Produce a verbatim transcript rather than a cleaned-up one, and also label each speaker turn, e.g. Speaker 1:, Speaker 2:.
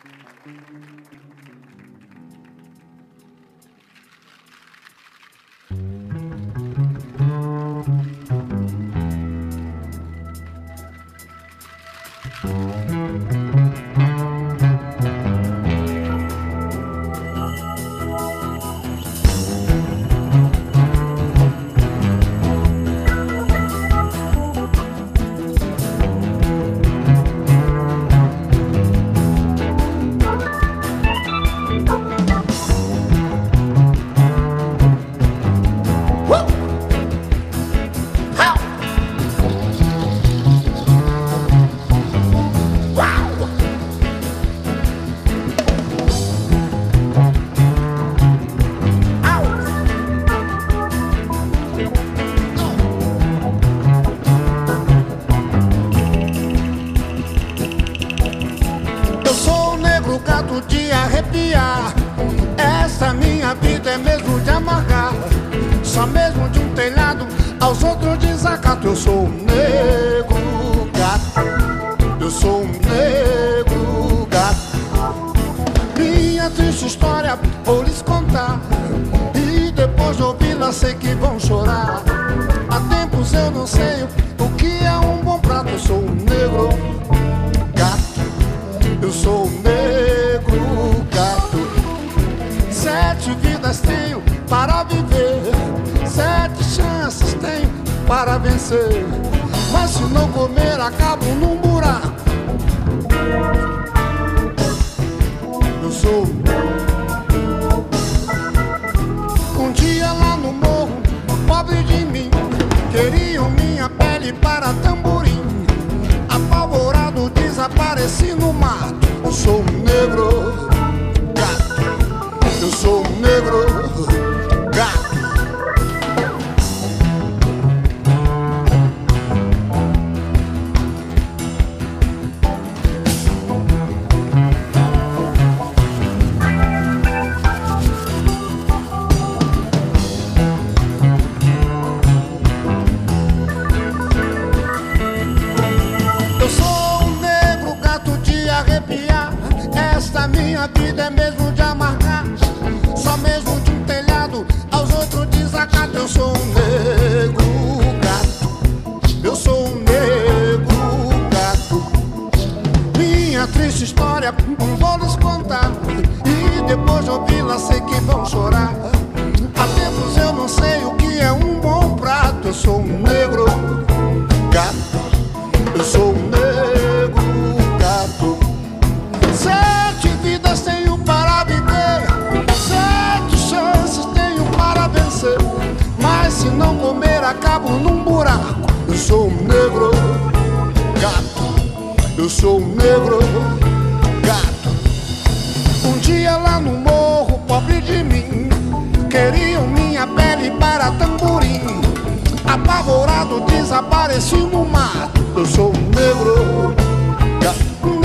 Speaker 1: De arrepiar, essa minha vida é mesmo de amargar. Só mesmo de um telhado aos outros desacato. Eu sou um negro gato, eu sou um negro gato. Minha triste história vou lhes contar, e depois de ouvi-la sei que vão chorar. Há tempos eu não sei o que é um bom prato. Eu sou um negro gato, eu sou um negro gato. Sete vidas tenho para viver, sete chances tenho para vencer, mas se não comer acabo num buraco. Eu sou um dia lá no morro, pobre de mim, queriam minha pele para tamborim. Apavorado desapareci no mato. Eu sou um negro gato, eu sou um negro gato. Eu sou um negro gato de arrepiar, esta minha vida é mesmo de amargar. Só mesmo de um telhado aos outros desacato. Eu sou um negro gato, eu sou um negro gato. Minha triste história vou lhes contar, e depois de ouvi-la sei que vão chorar. Há tempos eu não sei o que é um bom prato. Eu sou um negro gato, eu sou um negro gato. Sete vidas tenho para viver, sete chances tenho para vencer, mas se não comer acabo num buraco. Eu sou um negro gato, eu sou um negro gato. Um dia lá no morro, pobre de mim, queriam minha pele para tamborim. Apavorado desapareci no mato. Eu sou um negro gato.